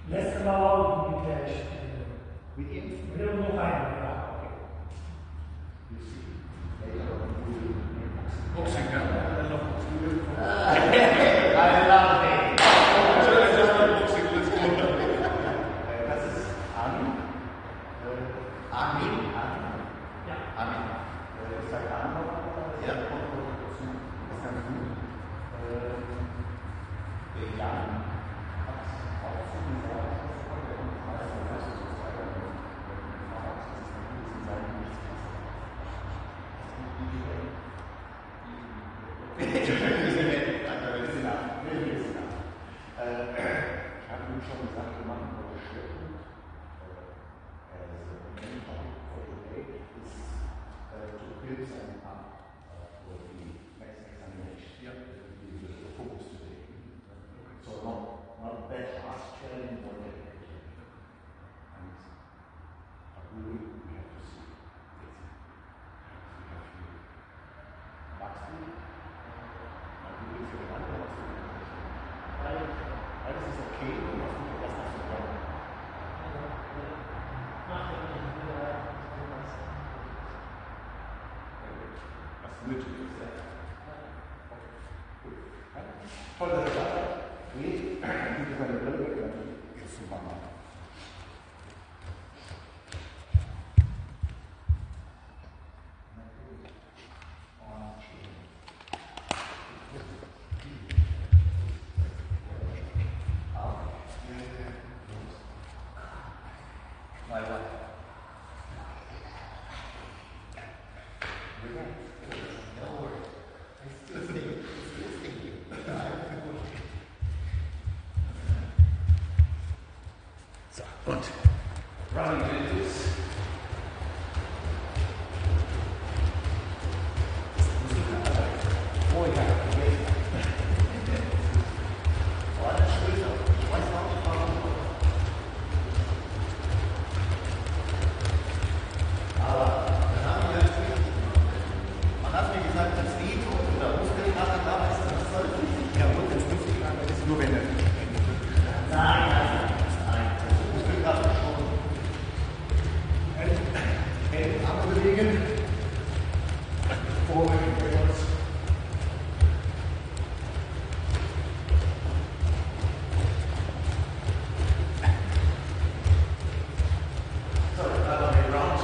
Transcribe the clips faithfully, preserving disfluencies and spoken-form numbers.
Letzte Mal mit der Mit ihm? Wir haben noch einen, ja. Boxing, ja? I love it. Boxing, let's go. Das ist Armin. Armin? Armin? Ja. Armin. Ich sage Armin. Ja. Das ist ganz gut. Der Jan hat auch zu gesagt, dass er und weiß, was er so sagt. Ich habe ihm schon gesagt, wir machen eure Schritten. To build something up for the next examination. Yeah. The focus today. So not not that fast training, more technical training. And but we will we have to see. We have to wachsen. Und wir will für den anderen was tun. Alles ist okay, und was tut das noch so bleiben? Was nötig ist, ja. Gut. Ja. Toll, dass ihr da seid. Nee, dann gibt es meine Brille weg, dann geht es zum Mama. My wife. So, und running Dentist. Oh ja, oh, das ist schön. Ich weiß auch nicht warum. Aber dann haben wir das richtig gemacht. Man hat mir gesagt, das Lied oder Muskelkater da ist, das soll nicht. Ja, gut, das Muskelkater ist nur wenn er nicht. Nein, nein, nein. Muskelkater schon. Hände abbewegen. Vorwärts. So, another way round.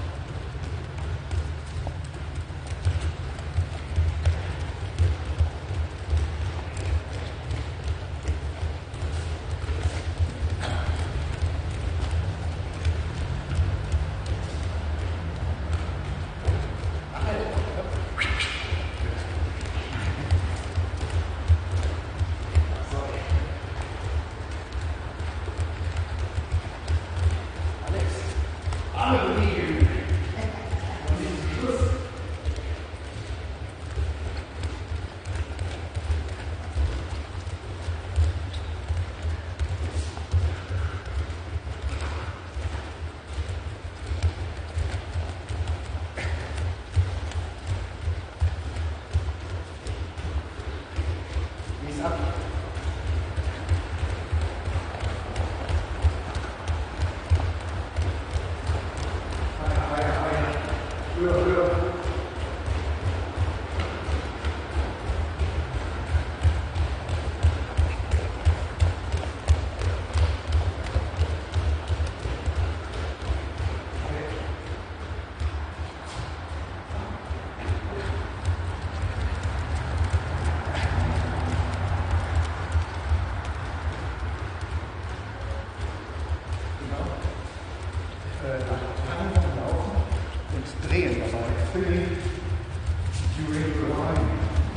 Drehen dabei. Filling during the line.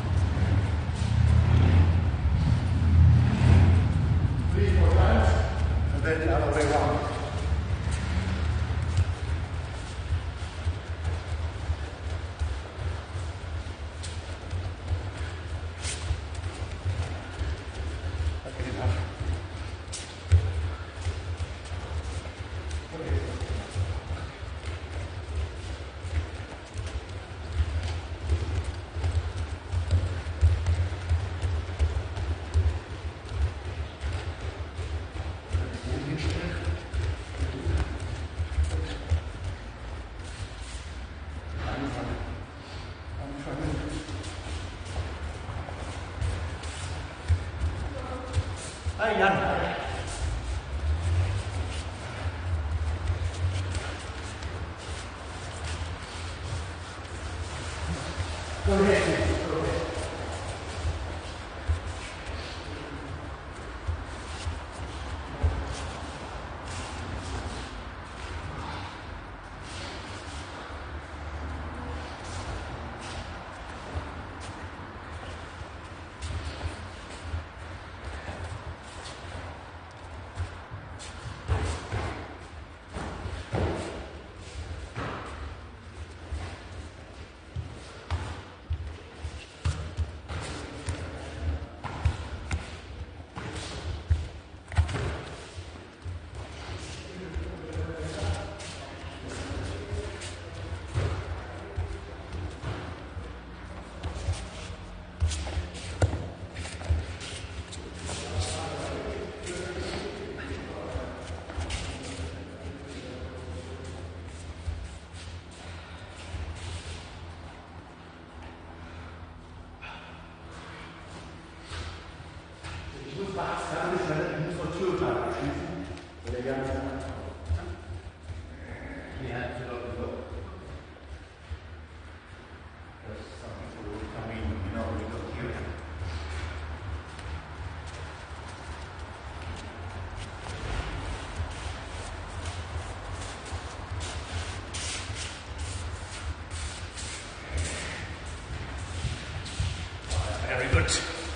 Three more times, and then the other way around. Okay, enough. Okay. Hi Jan. Go ahead, go ahead. Very good.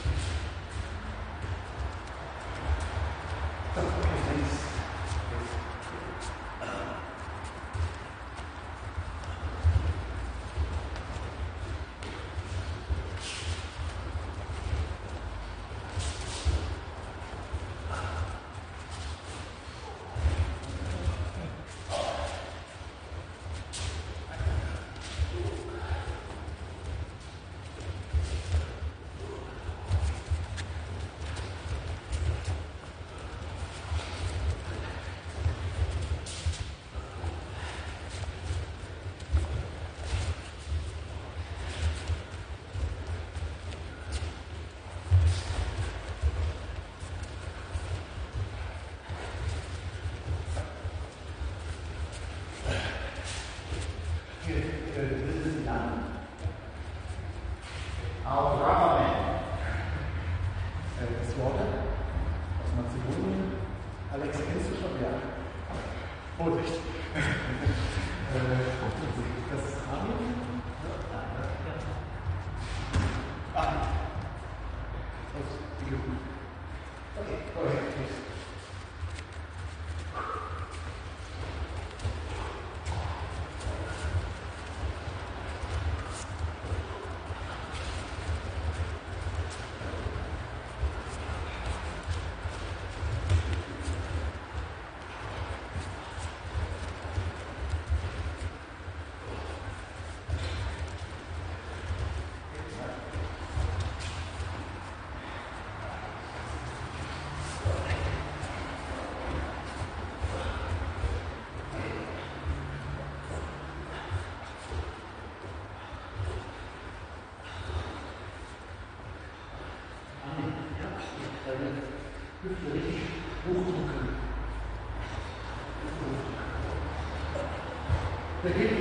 Auch Rubberman. Das Wort aus Mazedonien. Alex, kennst du schon? Ja. Vorsicht. Das ist Armin. Ah. Okay, go ahead, please. Hüfte richtig hochdrücken. Der Hip,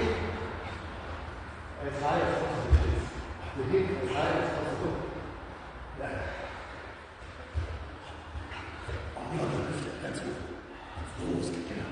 as high as possible. The hip as high as possible. Ja. Oh, ja, Hüfte, ganz gut. Los, genau.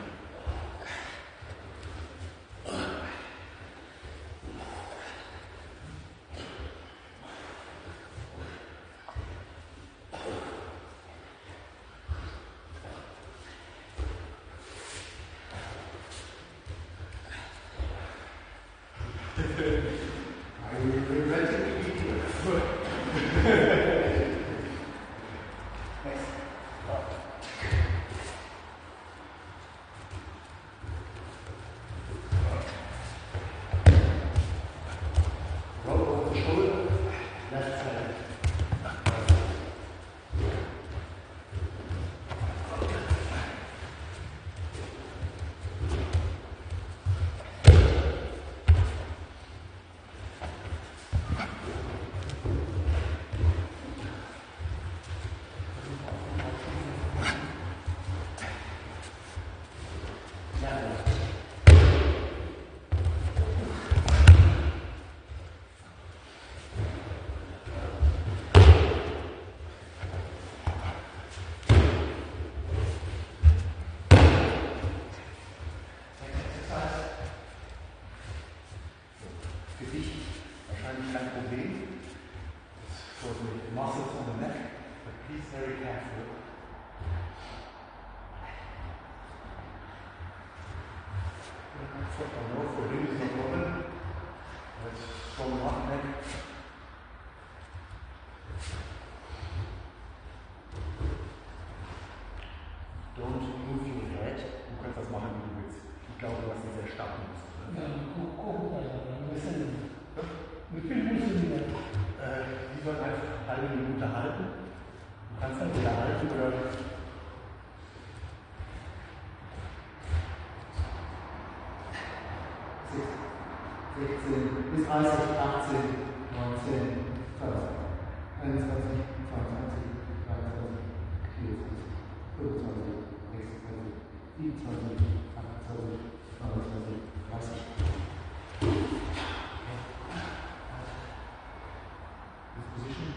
machen, wie du willst. Ich glaube, du hast einen sehr starken Muskel. Ja, guck, guck mal, ein bisschen. Wie viel musst du denn? Äh, die sollen einfach eine halbe Minute halten. Du kannst entweder halten oder. sechzehn bis dreißig, achtzehn, neunzehn, zwanzig, einundzwanzig, zweiundzwanzig, dreiundzwanzig, vierundzwanzig, fünfundzwanzig, sechsundzwanzig, siebenundzwanzig, achtundzwanzig, neunundzwanzig, dreißig. Disposition.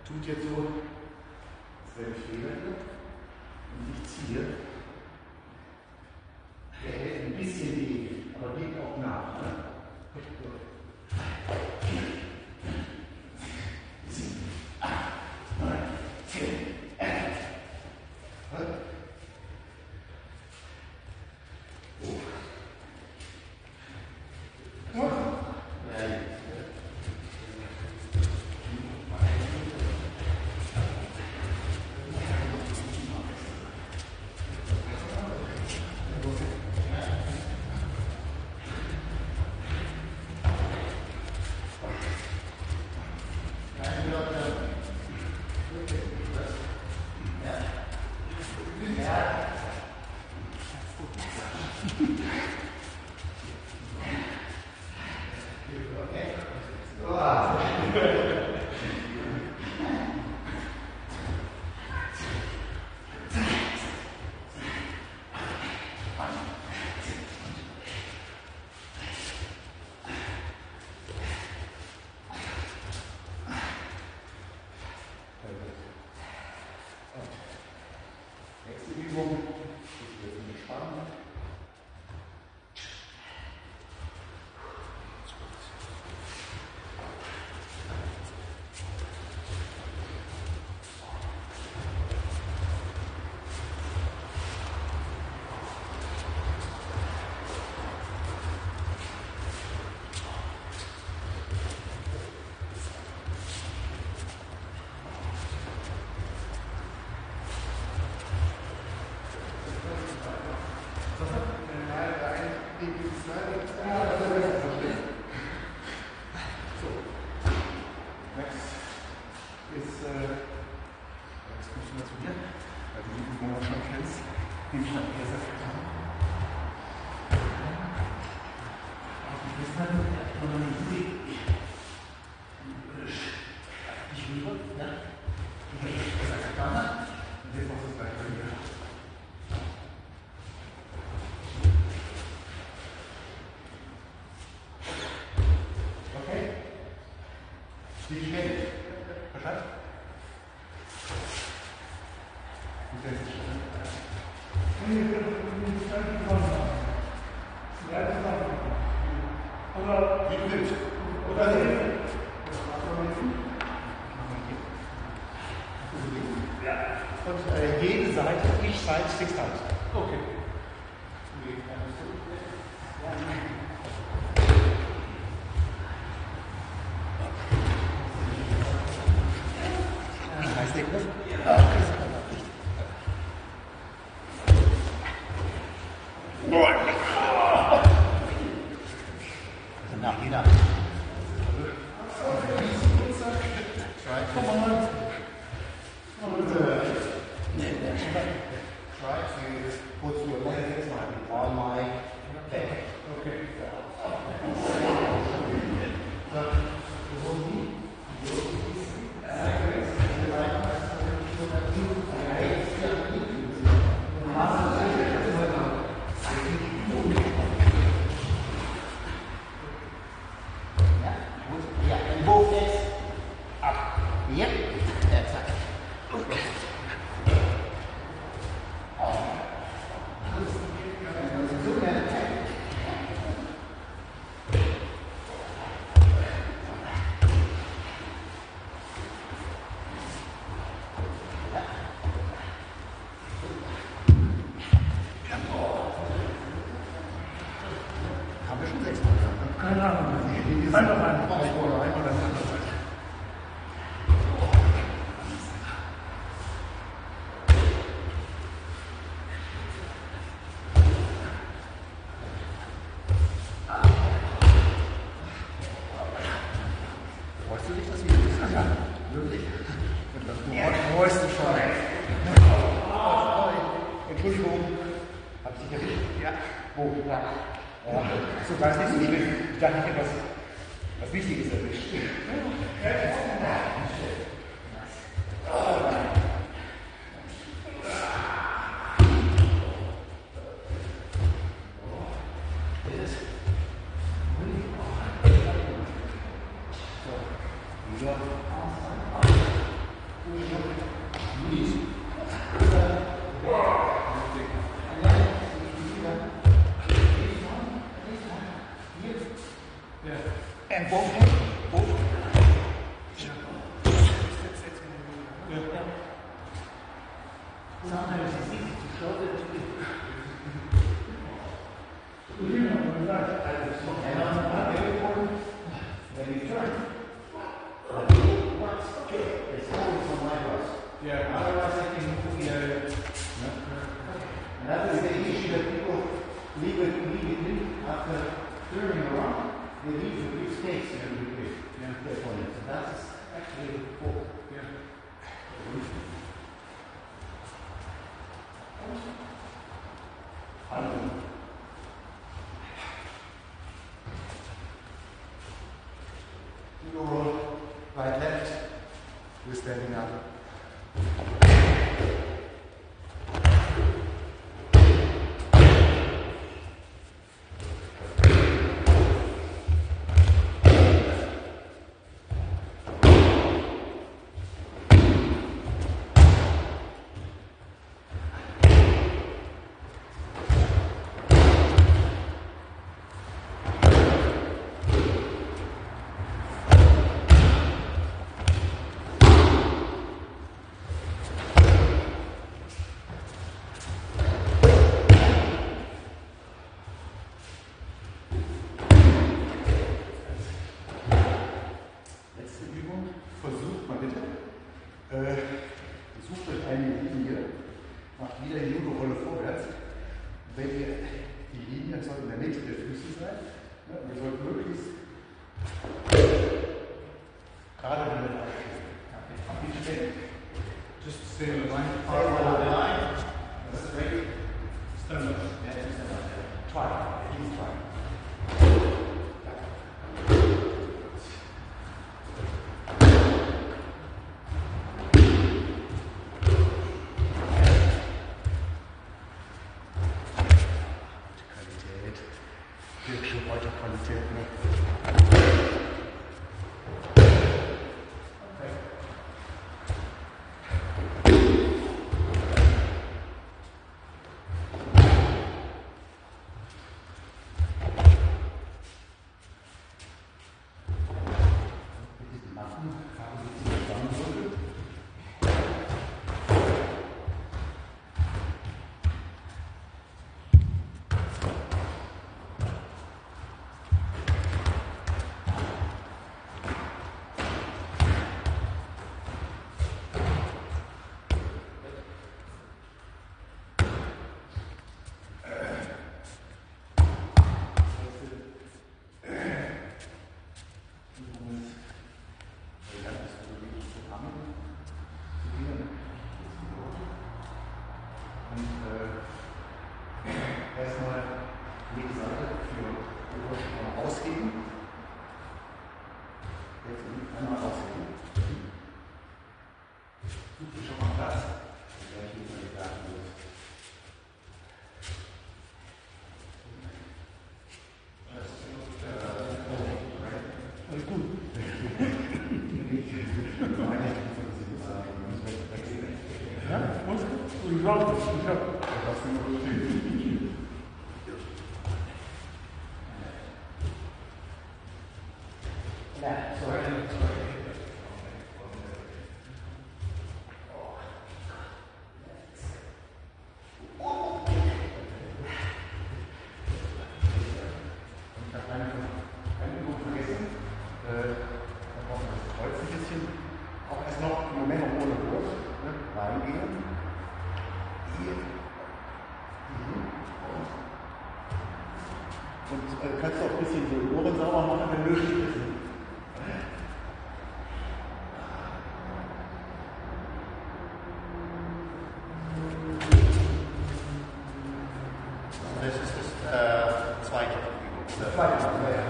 tut jetzt so, als wäre ich Fehler und ich ziehe. Der hält ein bisschen weh, aber geht auch nach. Ne? sieben, acht, neun, zehn, elf. Nächste Übung ist jetzt eine Spannung. Wie schnell? Verstanden? Wie schnell ist es? Oder wie du willst. Oder ja. Und äh, jede Seite, ich Seite, six Seiten. Okay. Nach jeder. Try to put your legs on my back. Okay. Keine Ahnung. Einfach mal. Einmal das andere Seite. Freust du dich, dass wir das sagen? Ja, wirklich. Du freust dich schon. Entschuldigung. Hab ich dich erwischt? Ja. Wo? Ja. Ja, so war es nicht so schlimm. Ich dachte, ich hätte was, was Wichtiges erwischt. So, wieder. And both hands. Both. Sometimes it's easy to show that you can. And on the very important, when you turn, what's okay, it's always on my cross. Yeah. Otherwise, I can move the other. And that is the issue that people leave it immediately after turning around. They leave the big stakes and the big opponents. And that's actually the fault. Yeah. I don't know. You roll right, left. We're standing up. Letzte Übung, versucht mal bitte. Äh, sucht euch eine Linie, macht wieder die Judo-Rolle vorwärts. Wenn ihr die Linie soll in der Mitte der Füße sein, ne, ihr sollt möglichst gerade wenn ihr aufsteht. Just stay on the line. Stay on the line. Straight. Stand up. Yeah, stand up. Try. Please try. Qualität. Wirklich heute Qualität, ne? Erstmal jede Seite für ausheben. Jetzt einmal ausheben. Sucht ihr schon mal Platz. Gleich geht man die Daten los. Alles gut. Ja, und? Und ich glaube, ich habe. Ja, sorry. Ich habe eine, eine Übung vergessen. Äh, da brauchen wir das Kreuz ein bisschen. Auch erst noch im Moment noch ohne Wurf. Ne? Reingehen. Hier. Hier. Und äh, kannst du auch ein bisschen die Ohren sauber machen, wenn nötig ist. Das ist das äh, zweite Übung. Das zweite Übung, ja, ja.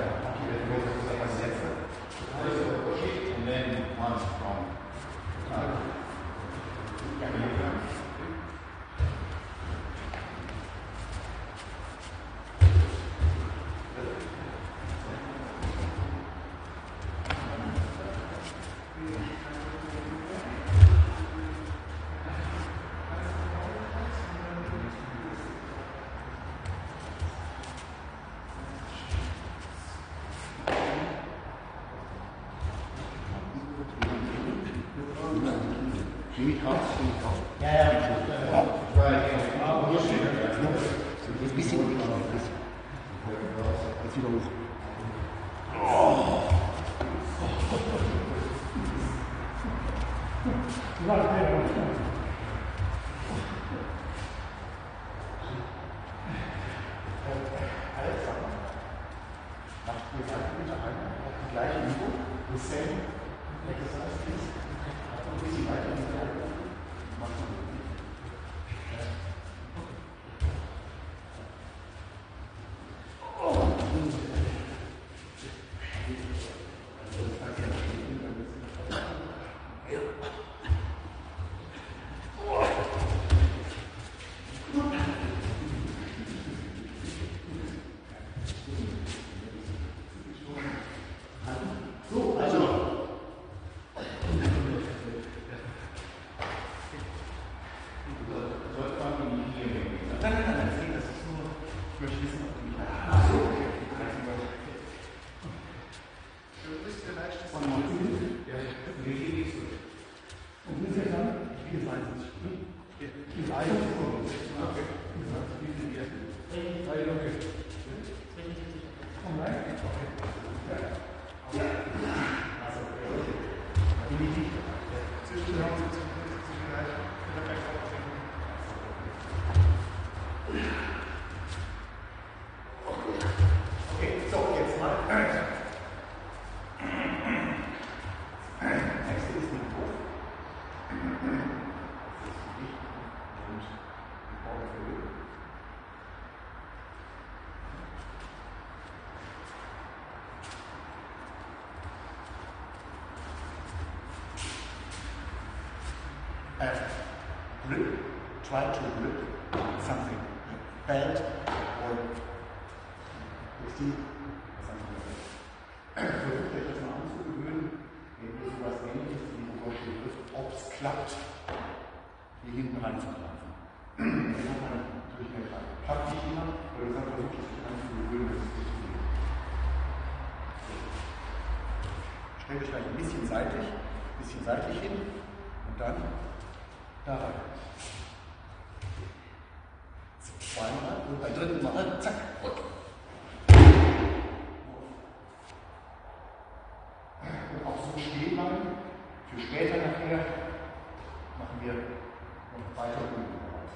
And then one from. Nehme ich raus? Nehme ich raus? Ja, ja. Jetzt ein bisschen ruhig. Jetzt wieder hoch. Alexander, macht ihr beide bitte einmal auf die gleiche Übung, the same exercise, please. Und ein bisschen weiter in die Seite. Macht man. Uh, grip, try to grip something bent or you see something like that. Versucht euch das mal anzugewöhnen, wenn ihr sowas ähnliches wie ein Gott trifft, ob es klappt, hier hinten reinzugreifen. Das hat man natürlich nicht rein. Klappt nicht immer, aber das hat versucht, es sich anzugewöhnen, dass es nicht so geht. Stellt euch gleich ein bisschen seitlich, ein bisschen seitlich hin und dann da rein. Zweimal und beim dritten Mal, zack, rück. Und auch so stehen bleiben. Für später nachher machen wir noch weitere Übungen daraus.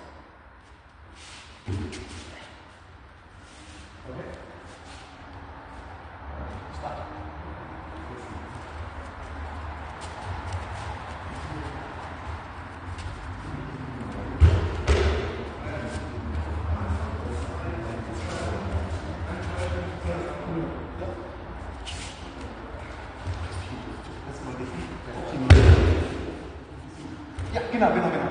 Okay? Start. Ja, genau, genau, genau.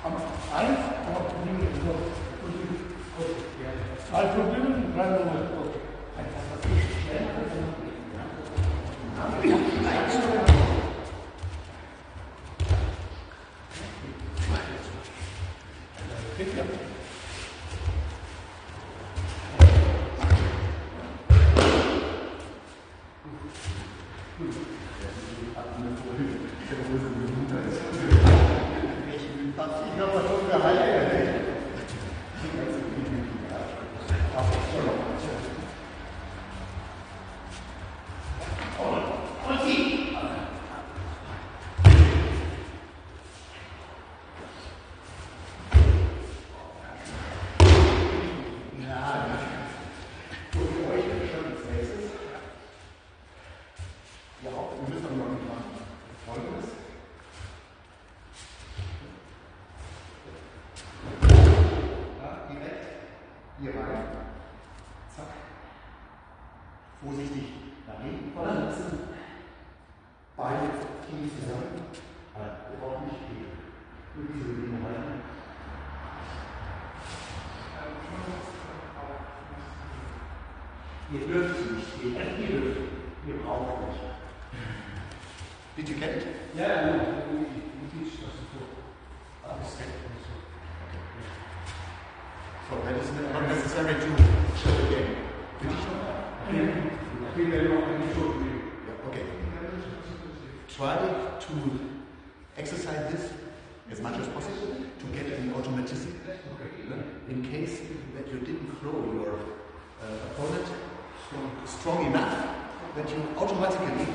Am eins, aber Probleme so. Zwei Probleme, drei Probleme. Ich habe schon gehalten. Hier rein. Zack. Vorsichtig nach hinten fallen lassen. Beine tief zusammen. Wir brauchen nicht viel. Nur diese Bewegung halten. Ihr dürft nicht. Ihr dürft. Ihr braucht nicht. Did you get it? Ja, ja, ja. We teach das so. So that is not necessary to show again. Did you show that? Ich will ja noch eine Schule nehmen. Yeah, okay. Try to exercise this as much as possible to get an automaticity. In case that you didn't throw your uh, opponent strong enough that you automatically.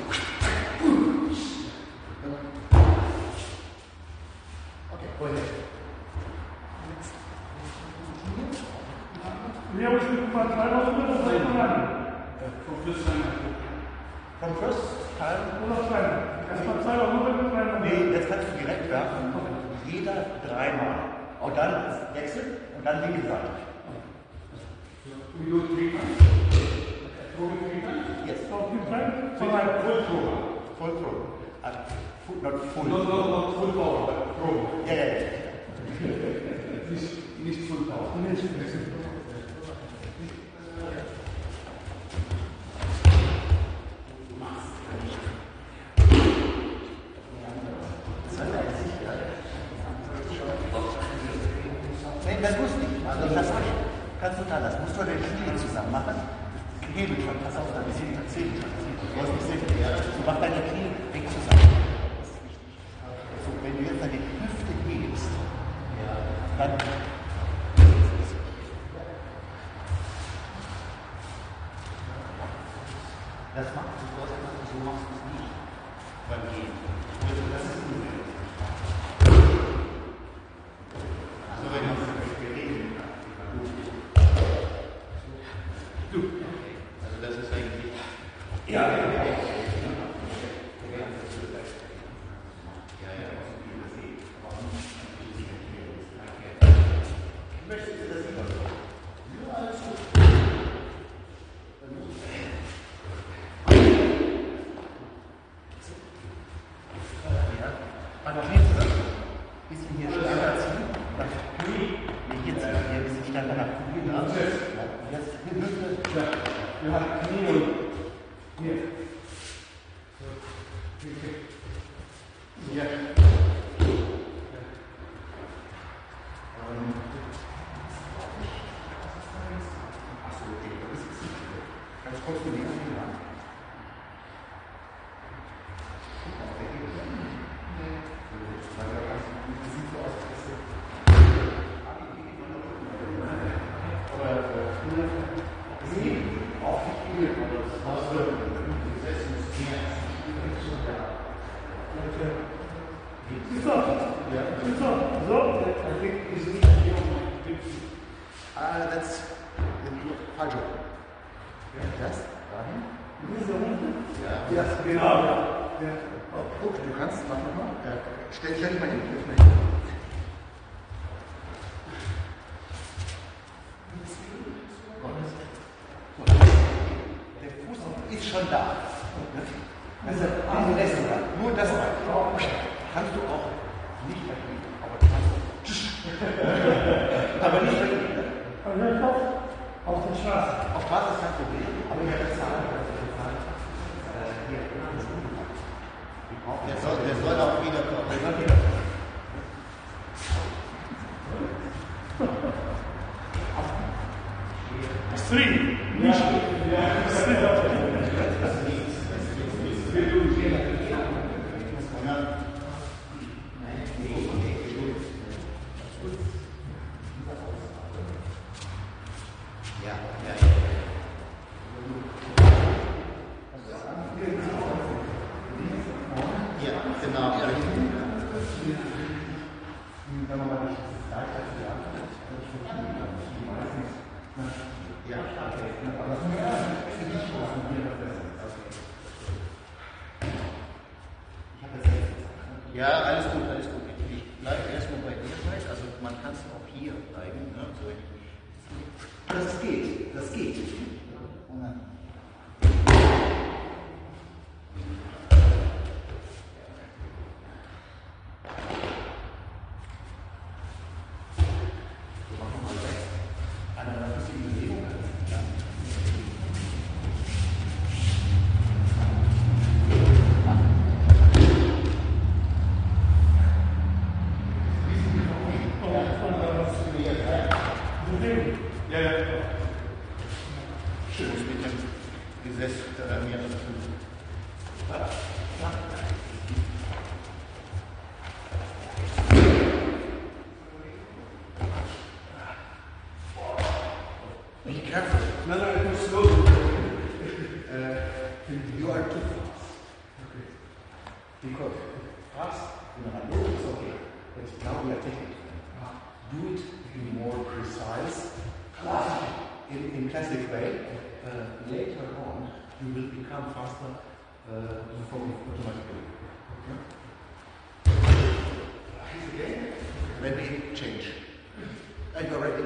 Okay, go ahead. Wir müssen mal zwei Wochen oder drei Wochen. Vom First Time. From first time. Oder zwei. Erstmal zwei Wochen oder drei Wochen. Nee, jetzt kannst du direkt werfen. Jeder dreimal. Und dann wechseln und dann linke Seite. We do three times. Throw it three times? Yes. So three times? So like full throw. Full throw. Uh, full, not full. No, no, not full power, but throw. Yeah, yeah, yeah. Nicht, nicht full power. Nein, das muss nicht. Also das kannst du da, das musst du an den Knie zusammen machen. Hebel schon, pass auf, da ist hinter zehn. Du hast nicht sehen. Du machst deine Knie eng zusammen. Das ist wichtig. So, wenn du jetzt deine Hüfte hebst, dann. Das machst du, so machst du es nicht beim Gehen. Das ist unmöglich. So, wenn wir reden. Du. Also das ist eigentlich. Ja, ja, ja. Möchtest du das lieber? Ja, alles gut. Mach noch nicht zusammen. Bisschen hier stärker ziehen. Nach Knie. Nee, hier ziehen. Hier ein bisschen stärker nach Knie. Ja. Jetzt hier Hüfte. Ja, wir haben Knie und hier. Ja. Achso, okay. Das ist ganz kurz für die Knie lang. Uh, that's the Fajo. Yes? Aber nicht wirklich. Aber nicht auf, auf der Straße. Auf Straße ist kein Problem, aber ich habe bezahlt. Äh, hier, das ist umgepackt. Der soll, der soll auch wiederkommen. Der soll wiederkommen. Three. Ja, ja, ja. Ja, genau. Ja. Wenn man mal nicht leichter für die Antwort ist, dann funktioniert das nicht. Meistens. Ja, okay. Aber das ist nicht so, dass wir das besser ist. Ich habe das jetzt gesagt. Ja, alles gut, alles gut. Ich bleibe erstmal bei dir gleich. Also man kann es auch hier bleiben. Ne? So, das geht, das geht. Und dann Ja, ja. schön mit dem Gesetz äh, mir das Be careful. No, no, it was slow. Uh, you are too fast. Okay. Because fast, you know, I know it's okay, but now we are taking it. Do it in more precise, classic, in, in classic way. Uh, later on, you will become faster uh, from automatically. Okay. Again. Ready? Change. Are you ready?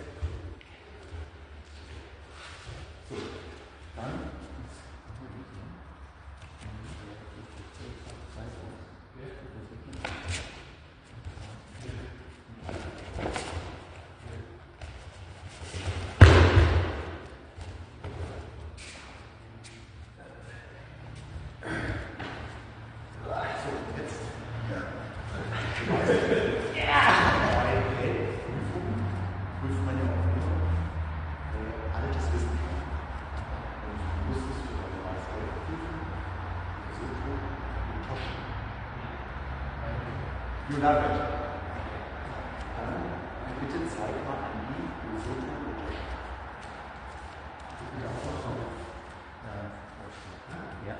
So, done. You love it. Dann bitte zeig mal an die Lesotho. Ja,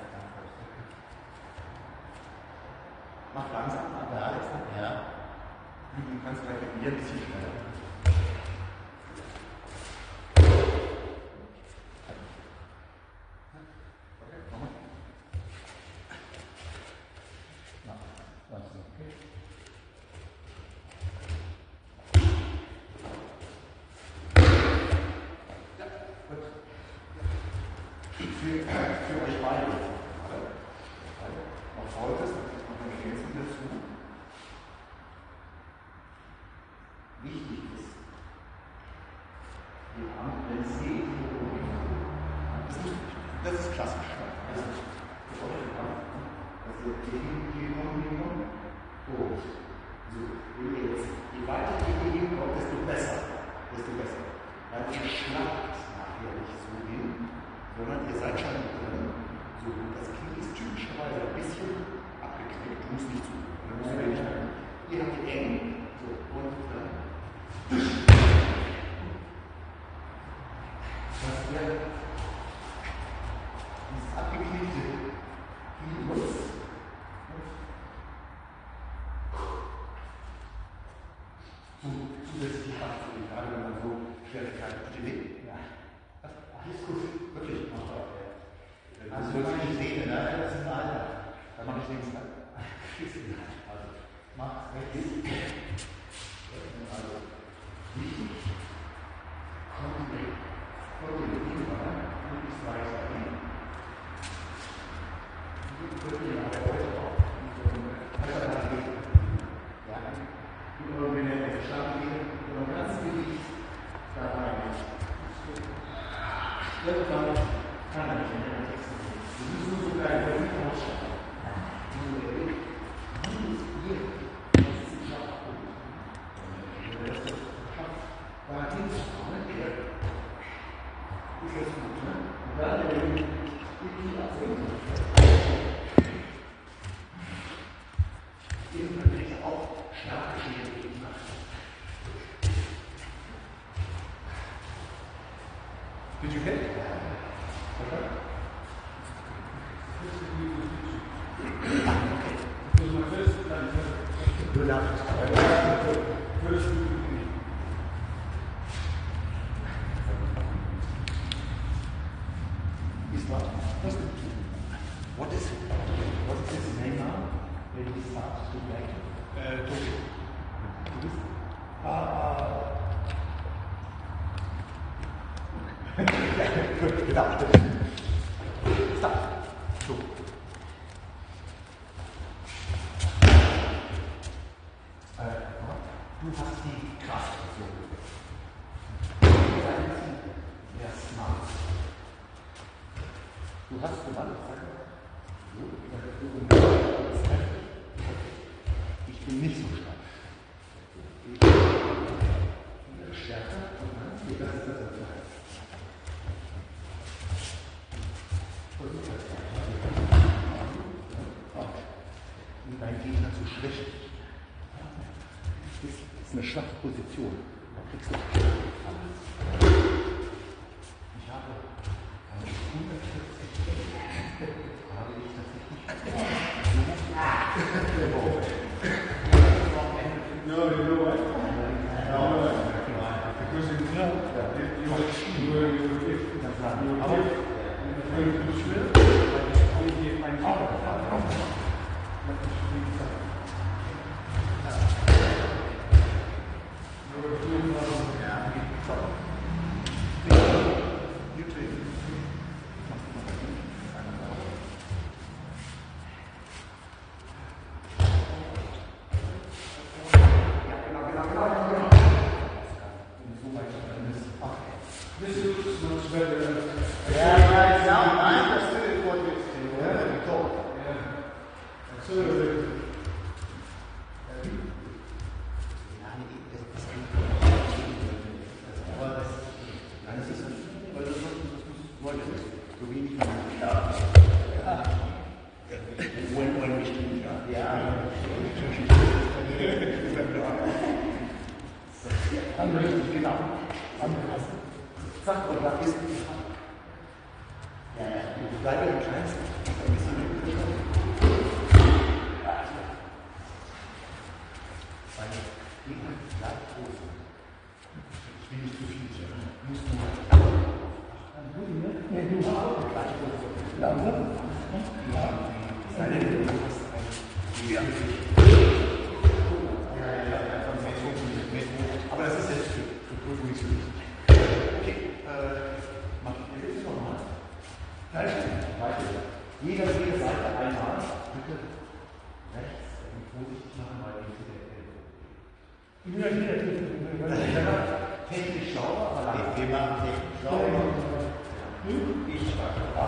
mach langsam, aber ja, jetzt. Ja. Du kannst vielleicht mit mir ein bisschen schneller. Okay, nochmal. Na, langsam, okay. Für, für euch beide. Noch heute ist noch eine Ergänzung dazu. Wichtig ist, wir haben, wenn es geht, das ist, das ist klassisch. Das ist für euch bekannt. Dass ihr hier hinkommen, hinkommen. Gut. So, wenn ihr jetzt, je weiter ihr hier hinkommt, desto besser. Desto besser. Weil ihr schlagt nachher nicht so hin, sondern ihr seid schon drin. So, das Knie ist typischerweise ein bisschen abgeknickt. Du musst nicht zu. Du musst nicht zu. Ihr habt die eng. So, und dann. Dass ihr dieses abgeknickte Knie nutzt. So, zusätzliche Kraft, gerade wenn man so Schwierigkeiten tut. Ja. Alles gut, wirklich. Also wirklich die Sehne, ne? Das ist ein Alter. Da mache ich links rein. Also, mach rechts. Also, wichtig. Kontinuierlich. Kontinuierlich, möglichst weiter hin. Wirklich aber heute auch. Ja. Und wenn ihr verstanden Irgendwann kann er nicht mehr texten. Das ist nur so geil, weil ich ausschaue. Did you hit? Okay. It was my first time. Good luck. First Is what? What is what is his name now? When he starts to play? Uh, Tokyo. Ah. Gut, gedacht. Stop. So. Äh, du hast die Kraft so. Ja, smart. Du hast gewonnen. Ich bin nicht so stark. Ich bin stärker und dann geht das besser. Um deinen Gegner zu schwächen. Das ist eine schwache Position. Da kriegst du alles. Ich habe hundertvierzig habe ich tatsächlich No, you know what? No, because in now, you were you were you were you were very good schwer. Ich gehe ein This looks much better. Yeah, right now I understood what you said. Yeah, you told. Yeah. So, uh, When, when we speak, yeah. Anrüsten, genau. Anrüsten. Sag mal, was ist das? Ja, ja, du bleibst im Kleinsten. Ein bisschen mitgeschaut. Meine Gegner bleibt groß. Ich will nicht zu viel sagen. Musst du mal. Ja, du hast auch gleich groß. Ja, ne? Ja. Seine Liebe ist ein. Ja. Aber das ist jetzt für, für Prüfung nicht so wichtig. Okay, äh, mach ich jetzt nochmal. Gleich, weiter. Jeder jede Seite einmal. Bitte rechts und vorsichtig machen, weil ich zu der Ende. Technisch sauber, aber lang. Wir machen technisch sauber. Ich schreibe ab.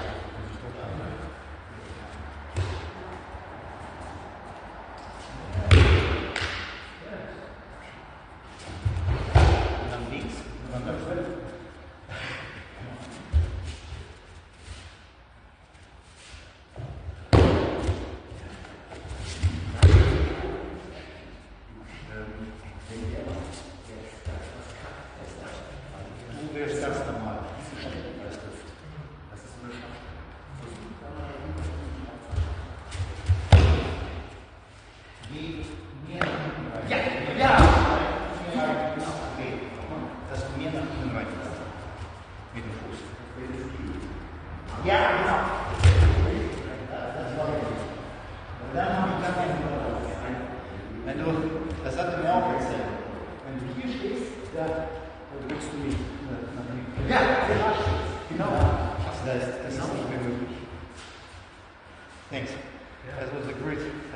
Thanks. That was a great. Uh,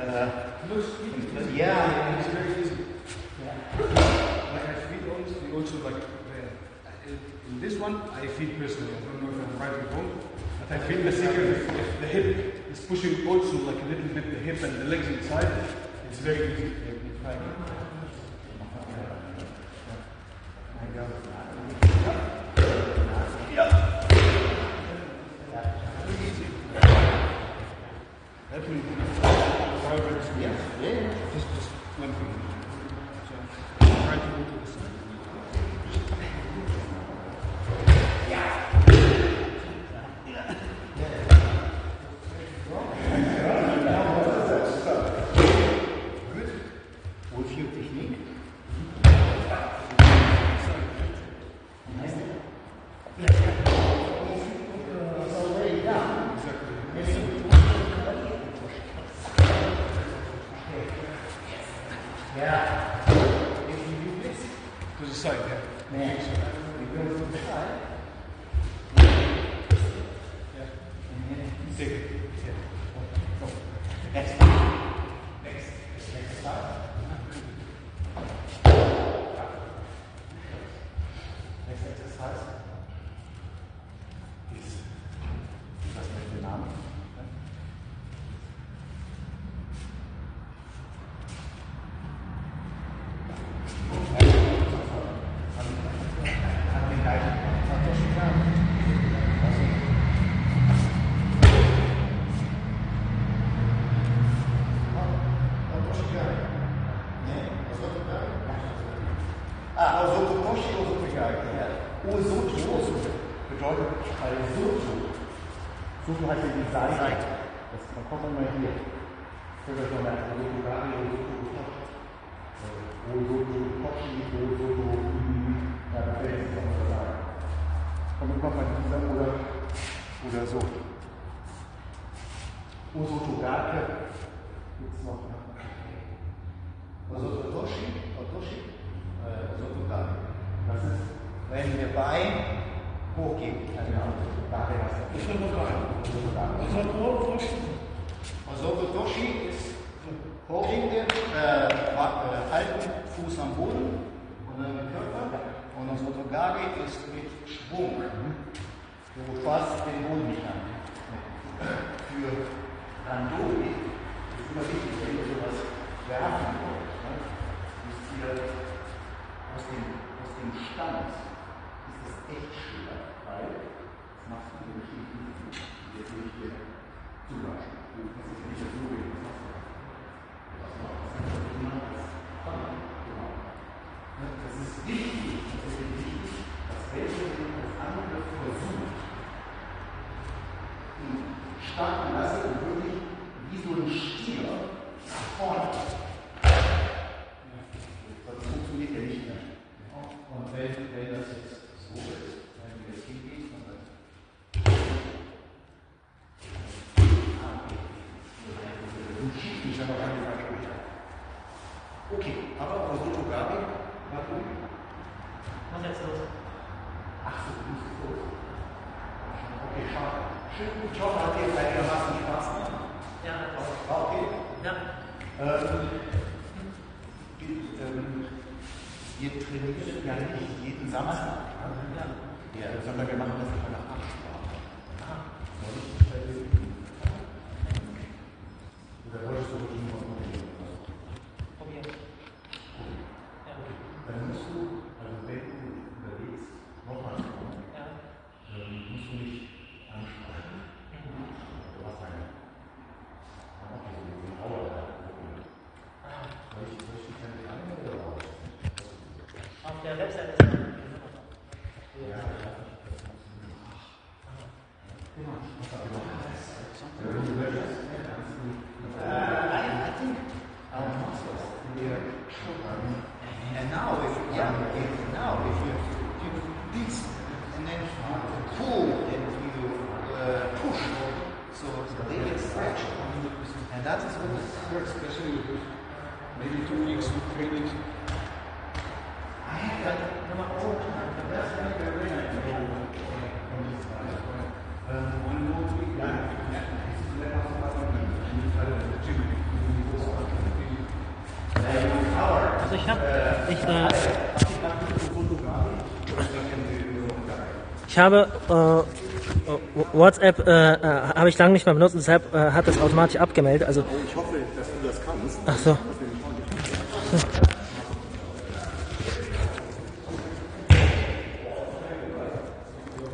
yeah, it's very easy. yeah. Like I feel also, we also like, uh, in this one, I feel personally, I don't know if I'm right or wrong, but I feel the second, if, if the hip is pushing also like a little bit the hip and the legs inside, it's very easy. Yes, yeah. Just, just one thing. So, try to go to the side. Wohlfühltechnik. Yeah. If you do this, To the side, yeah. next, you go to the side. Yeah. And then Take it. next time. Next. Next time. Next exercise is, was ist der Name? Ah, Osotoshi, Osotogai. Osoto bedeutet Soto. Soto heißt ja die Seite. Das kommt man mal hier. Das ist mal Osotogari, Osotoshi, Osoto, ja, das werde ich jetzt noch mal sagen. Und dann kommt man dieser oder, oder so. Osotogake gibt es noch. Osotoshi, Otoshi. Osotogari. Das ist, wenn der Bein hochgeht. Osotoshi ist hochliegende, äh, äh, halten Fuß am Boden und dann Körper. Und Osotogari ist mit Schwung, wo du fast den Boden nicht an. Für Randori ist immer wichtig, wenn ihr sowas werfen wollt. Müsst ihr aus dem, aus dem Stand ist es echt schwer, weil das machst du nämlich nicht. Jetzt will ich dir zuwaschen. Das ist nicht so, wie du das machst. Das macht immer das Stand. Genau. Das ist wichtig, das ist wichtig, dass welche das andere versucht, ihn starten lasse und wirklich wie so ein Stier nach vorne. Das funktioniert ja nicht mehr. Und wenn, wenn das jetzt so ist, wenn du jetzt hingehst und dann. Du schiebst mich aber rein, okay, aber Osotogari, warum? Was jetzt los? Ach so, du musst los. Okay, schade. Schön, ich hoffe, hat dir einigermaßen Spaß gemacht. Ja, das War okay. ja. Ähm, ähm, wir trainieren ja nicht jeden Samstag. Ja. Ja, sondern wir machen das immer nach Absprache. Aha. Soll ich bei dir üben? Oder wolltest du wirklich nur mal probieren? Probier. Ja. Dann musst du, also wenn du überlegst, nochmal zu kommen, Ja. ähm, musst du mich ansprechen. Du hast eine, okay, so eine Aua da. Ah. Soll ich, soll ich dich dann rein oder raus? Auf der Webseite ist ja. Ja, ja. Genau. Uh, I, I think our muscles, they're and now if yeah, if now if you you do this and then you pull and you uh, push, so they get stretched, and that is what it hurts. Especially with maybe two weeks of training. I have that number all the time. That's why I really like to go from this side. Um, one more week, yeah. Also ich habe, ich, äh, ich habe äh, WhatsApp äh, äh, habe ich lange nicht mehr benutzt, deshalb äh, hat das automatisch abgemeldet. Also Ich hoffe, dass du das kannst. ach so. So.